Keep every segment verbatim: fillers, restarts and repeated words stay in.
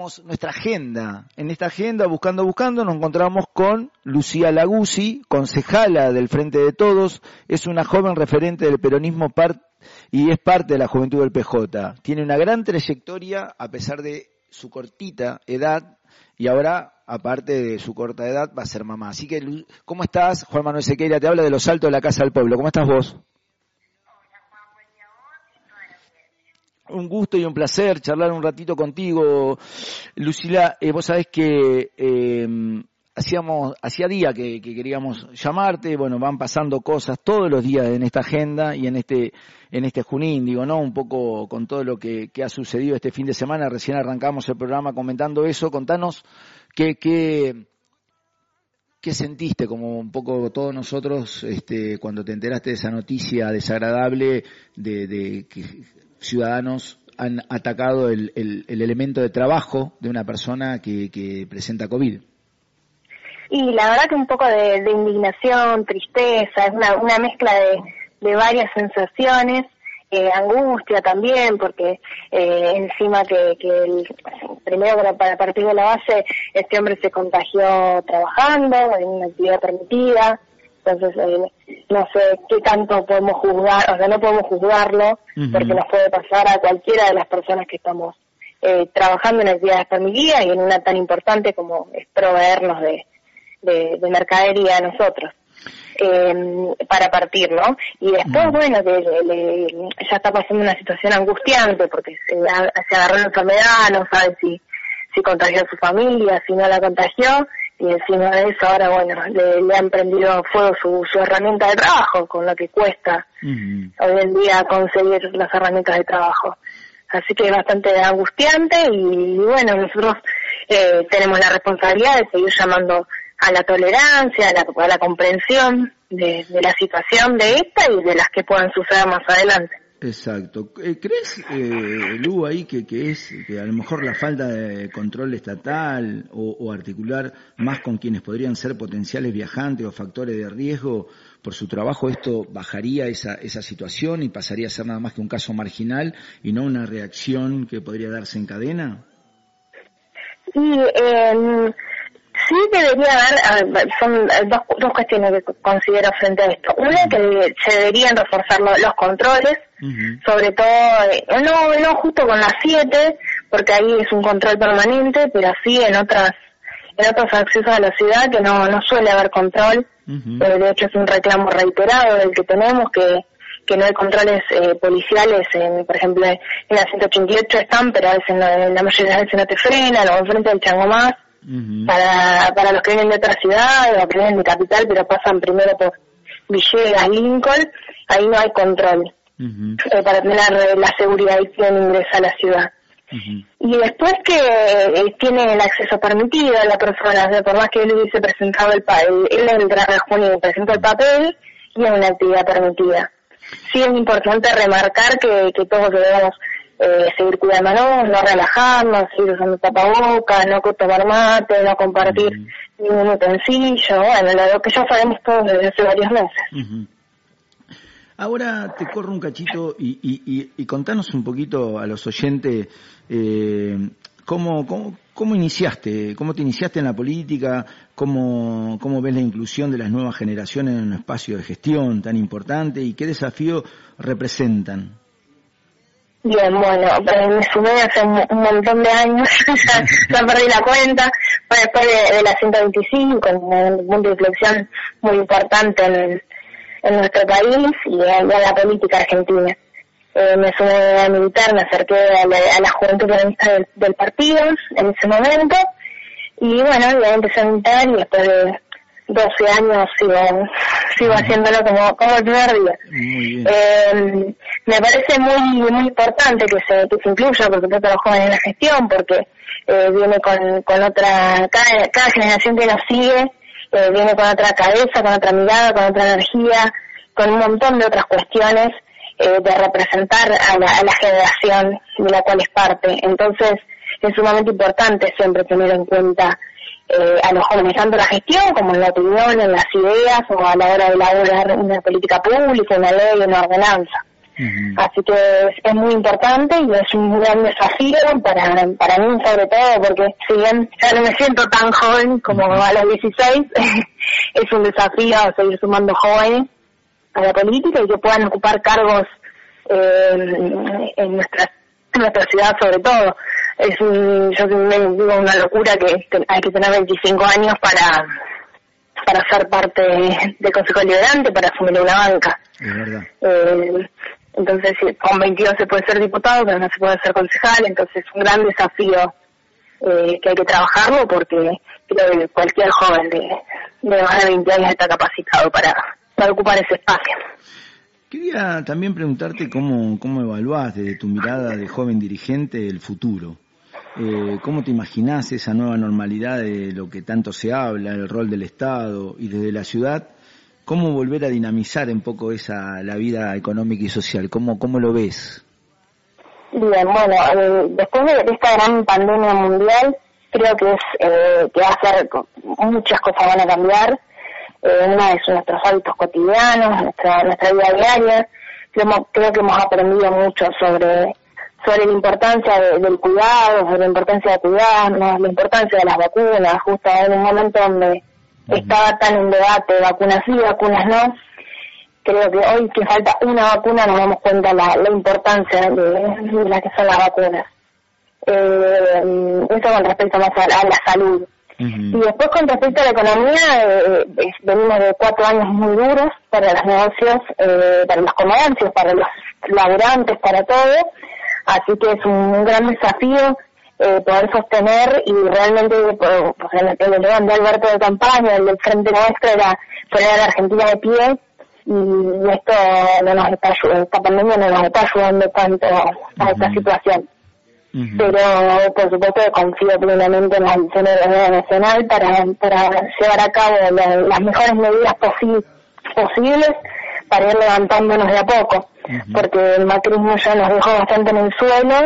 digamos, nuestra agenda. En esta agenda, Buscando Buscando, nos encontramos con Lucía Laguzzi, concejala del Frente de Todos. Es una joven referente del peronismo par- y es parte de la juventud del P J. Tiene una gran trayectoria a pesar de su cortita edad y ahora, aparte de su corta edad, va a ser mamá. Así que, ¿cómo estás? Juan Manuel Sequeira te habla de Los Altos de la Casa del Pueblo. ¿Cómo estás vos? Un gusto y un placer charlar un ratito contigo, Lucila. Eh, vos sabés que eh, hacíamos, hacía día que, que queríamos llamarte. Bueno, van pasando cosas todos los días en esta agenda y en este, en este Junín, digo, ¿no? Un poco con todo lo que, que ha sucedido este fin de semana. Recién arrancamos el programa comentando eso. Contanos qué, qué, qué sentiste, como un poco todos nosotros, este, cuando te enteraste de esa noticia desagradable de, de que ciudadanos han atacado el, el, el elemento de trabajo de una persona que, que presenta COVID. Y la verdad que un poco de, de indignación, tristeza, es una, una mezcla de, de varias sensaciones, eh, angustia también, porque eh, encima que, que el, primero para, para partir de la base, este hombre se contagió trabajando en una actividad permitida. Entonces, eh, no sé qué tanto podemos juzgar, o sea, no podemos juzgarlo, uh-huh. porque nos puede pasar a cualquiera de las personas que estamos eh, trabajando en actividades permitidas y en una tan importante como es proveernos de, de, de mercadería a nosotros, eh, para partir, ¿no? Y después, uh-huh. bueno, que le, le, ya está pasando una situación angustiante porque se, se agarró la enfermedad, no sabe si, si contagió a su familia, si no la contagió. Y encima de eso ahora, bueno, le, le han prendido fuego su, su herramienta de trabajo, con lo que cuesta uh-huh. hoy en día conseguir las herramientas de trabajo. Así que es bastante angustiante y, bueno, nosotros eh, tenemos la responsabilidad de seguir llamando a la tolerancia, a la, a la comprensión de, de la situación de esta y de las que puedan suceder más adelante. Exacto. ¿Crees, eh, Lu, ahí que, que es que a lo mejor la falta de control estatal o, o articular más con quienes podrían ser potenciales viajantes o factores de riesgo por su trabajo, esto bajaría esa, esa situación y pasaría a ser nada más que un caso marginal y no una reacción que podría darse en cadena? Y eh, sí debería haber, son dos, dos cuestiones que considero frente a esto. Una, que se deberían reforzar los, los controles, uh-huh. sobre todo, no no justo con las siete, porque ahí es un control permanente, pero sí en otras en otros accesos a la ciudad que no no suele haber control. Uh-huh. Eh, de hecho es un reclamo reiterado del que tenemos, que que no hay controles eh, policiales, en, por ejemplo en la ciento ochenta y ocho están, pero a veces no, en la mayoría de las veces no te frenan, o enfrente del Changomás. Uh-huh. Para para los que vienen de otra ciudad o que vienen de capital pero pasan primero por Villegas, Lincoln, ahí no hay control uh-huh. eh, para tener la seguridad y quien ingresa a la ciudad. Uh-huh. Y después que eh, tiene el acceso permitido a la persona, o sea, por más que él hubiese presentado el papel, él entra a junio y presentó el papel y es una actividad permitida. Sí es importante remarcar que, que todos debemos Eh, seguir cuidándonos, no relajarnos, seguir usando tapabocas, no tomar mate, no compartir uh-huh. ningún utensilio, bueno, lo que ya sabemos todos desde hace varios meses. Uh-huh. Ahora te corro un cachito y, y, y, y contanos un poquito a los oyentes eh, cómo, cómo, cómo iniciaste, cómo te iniciaste en la política, cómo, cómo ves la inclusión de las nuevas generaciones en un espacio de gestión tan importante y qué desafío representan. Bien, bueno, me sumé hace un, un montón de años, ya, ya perdí la cuenta, fue después de, de la ciento veinticinco, un punto de inflexión muy importante en, en nuestro país y en, en la política argentina. Eh, me sumé a militar, me acerqué a la, a la juventud peronista del, del partido en ese momento y bueno, ya empecé a militar y después de doce años sigo sigo haciéndolo como como el primer día. Eh, me parece muy muy importante que se que se incluya, por supuesto, a los jóvenes en la gestión, porque eh, viene con con otra cada, cada generación que nos sigue eh, viene con otra cabeza, con otra mirada, con otra energía, con un montón de otras cuestiones eh, de representar a la, a la generación de la cual es parte. Entonces es sumamente importante siempre tener en cuenta Eh, a los jóvenes, tanto la gestión como en la opinión, en las ideas o a la hora de elaborar una política pública, una ley, una ordenanza. Uh-huh. Así que es, es muy importante y es un gran desafío para, para mí sobre todo, porque si bien ya no me siento tan joven como uh-huh. a los dieciséis, es un desafío seguir sumando jóvenes a la política y que puedan ocupar cargos eh, en nuestra en nuestra ciudad sobre todo. Es un, yo me digo una locura que hay que tener veinticinco años para para ser parte del Consejo Deliberante, para asumir una banca. Es verdad. Eh, entonces, con veintidós se puede ser diputado, pero no se puede ser concejal, entonces es un gran desafío eh, que hay que trabajarlo, porque creo que cualquier joven de, de más de veinte años está capacitado para, para ocupar ese espacio. Quería también preguntarte cómo, cómo evaluás desde tu mirada de joven dirigente el futuro. Eh, ¿Cómo te imaginás esa nueva normalidad de lo que tanto se habla, el rol del Estado y desde la ciudad? ¿Cómo volver a dinamizar un poco esa la vida económica y social? ¿Cómo, cómo lo ves? Bien, bueno, eh, después de esta gran pandemia mundial, creo que es eh, que va a ser, muchas cosas van a cambiar. Eh, una es nuestros hábitos cotidianos, nuestra, nuestra vida diaria. Creo, creo que hemos aprendido mucho sobre sobre la importancia de, del cuidado, sobre la importancia de cuidarnos, la importancia de las vacunas, justo en un momento donde uh-huh. estaba tan en debate, vacunas sí, vacunas no. Creo que hoy que falta una vacuna nos damos cuenta de la, la importancia de, de las que son las vacunas. Eh, eso con respecto más a, a la salud. Uh-huh. Y después con respecto a la economía, eh, venimos de cuatro años muy duros para los negocios, eh, para los comercios, para los laburantes, para todo. Así que es un gran desafío eh, poder sostener y realmente pues, el eslogan de Alberto de campaña, el del Frente Nuestro, era poner a la Argentina de pie, y esto no nos está ayudando, esta pandemia no nos está ayudando tanto a uh-huh. esta situación. Uh-huh. Pero por supuesto que confío plenamente en la decisión del gobierno nacional para, para llevar a cabo la, las mejores medidas posi- posibles para ir levantándonos de a poco, uh-huh. porque el macrismo ya nos dejó bastante en el suelo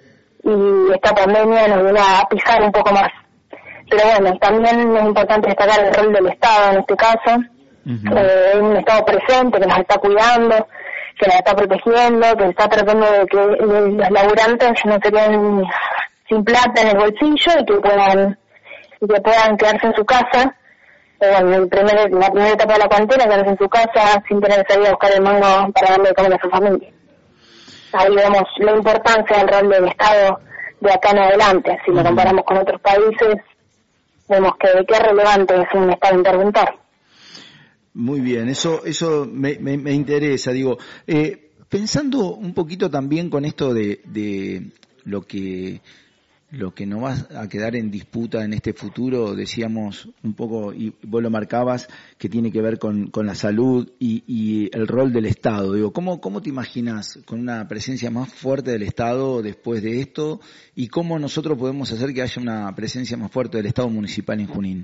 y esta pandemia nos viene a pisar un poco más. Pero bueno, también es importante destacar el rol del Estado en este caso, uh-huh. eh, un Estado presente que nos está cuidando, que nos está protegiendo, que está tratando de que los laburantes no se queden sin plata en el bolsillo y que puedan, y que puedan quedarse en su casa. Bueno, el primer, la primera etapa de la cuarentena, quedarse en su casa sin tener que salir a buscar el mango para darle de comer a su familia. Ahí vemos la importancia del rol del Estado de acá en adelante. Si lo comparamos con otros países, vemos que qué relevante es un Estado interventor. Muy bien, eso eso me, me, me interesa. Digo, eh, pensando un poquito también con esto de, de lo que... lo que no va a quedar en disputa en este futuro, decíamos un poco, y vos lo marcabas, que tiene que ver con, con la salud y, y el rol del Estado. Digo, ¿cómo, cómo te imaginas con una presencia más fuerte del Estado después de esto? ¿Y cómo nosotros podemos hacer que haya una presencia más fuerte del Estado municipal en Junín?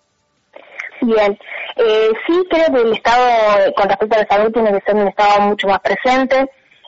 Bien, eh, sí creo que el Estado, con respecto a la salud, tiene que ser un Estado mucho más presente.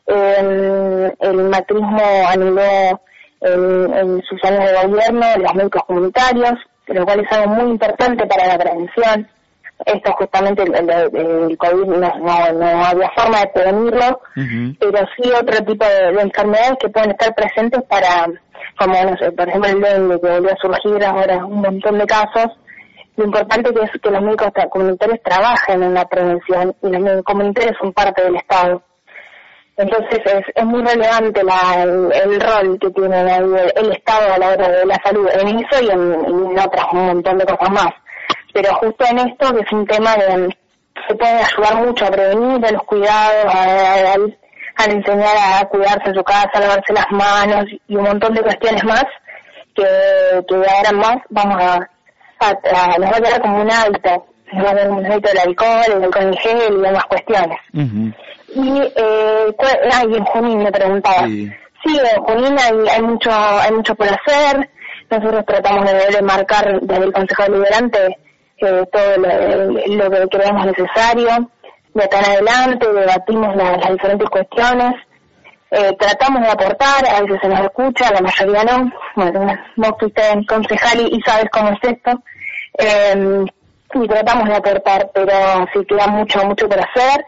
Eh, el macrismo anuló En, en sus años de gobierno, los médicos comunitarios, lo cual es algo muy importante para la prevención. Esto justamente el, el, el COVID no, no, no había forma de prevenirlo, uh-huh. pero sí otro tipo de, de enfermedades que pueden estar presentes para, como no sé, por ejemplo el dengue, que volvió a surgir ahora un montón de casos. Lo importante que es que los médicos comunitarios trabajen en la prevención, y los médicos comunitarios son parte del Estado. Entonces es, es muy relevante la, el, el rol que tiene el, el Estado a la hora de la salud, en eso y en, en otras, un montón de cosas más. Pero justo en esto, que es un tema de se puede ayudar mucho a prevenir de los cuidados, a, a, a enseñar a cuidarse en su casa, a lavarse las manos y un montón de cuestiones más que, que de ahora en más vamos a, a, a nos va a quedar como un hábito, nos va a quedar un hábito del alcohol, el alcohol en gel y demás cuestiones. Uh-huh. Y eh, ah, y en Junín me preguntaba. Sí, sí en Junín hay, hay mucho hay mucho por hacer. Nosotros tratamos de, de marcar desde el Consejo Deliberante eh, todo lo, lo que creemos necesario. De acá en adelante debatimos la, las diferentes cuestiones. Eh, tratamos de aportar, a veces se nos escucha, la mayoría no. Bueno, vos fuiste concejal y, y sabes cómo es esto. Eh, y tratamos de aportar, pero sí queda mucho mucho por hacer.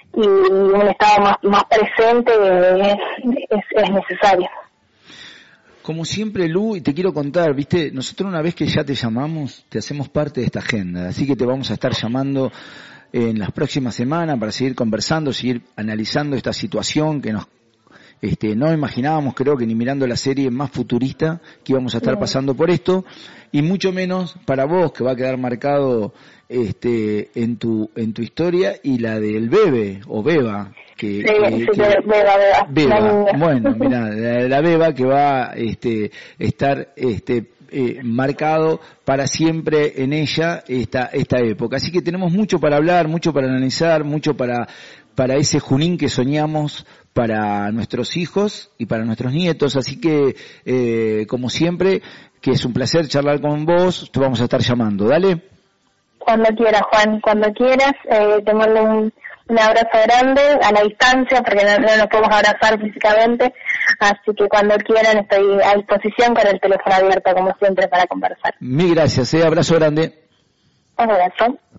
y un estado más, más presente es, es, es necesario. Como siempre, Lu, y te quiero contar, viste, nosotros una vez que ya te llamamos, te hacemos parte de esta agenda, así que te vamos a estar llamando en las próximas semanas para seguir conversando, seguir analizando esta situación que nos este, no imaginábamos, creo que ni mirando la serie más futurista que íbamos a estar pasando por esto, y mucho menos para vos, que va a quedar marcado este en tu en tu historia y la del bebé o beba que, sí, que, sí, que beba, beba, beba. Bueno, mira, la, la beba que va este estar este eh, marcado para siempre en ella esta esta época. Así que tenemos mucho para hablar, mucho para analizar, mucho para para ese Junín que soñamos para nuestros hijos y para nuestros nietos. Así que eh, como siempre, que es un placer charlar con vos, te vamos a estar llamando. Dale. Cuando quieras, Juan, cuando quieras, eh, te mando un, un abrazo grande a la distancia, porque no, no nos podemos abrazar físicamente, así que cuando quieran estoy a disposición con el teléfono abierto, como siempre, para conversar. Mil gracias, eh, abrazo grande. Un abrazo.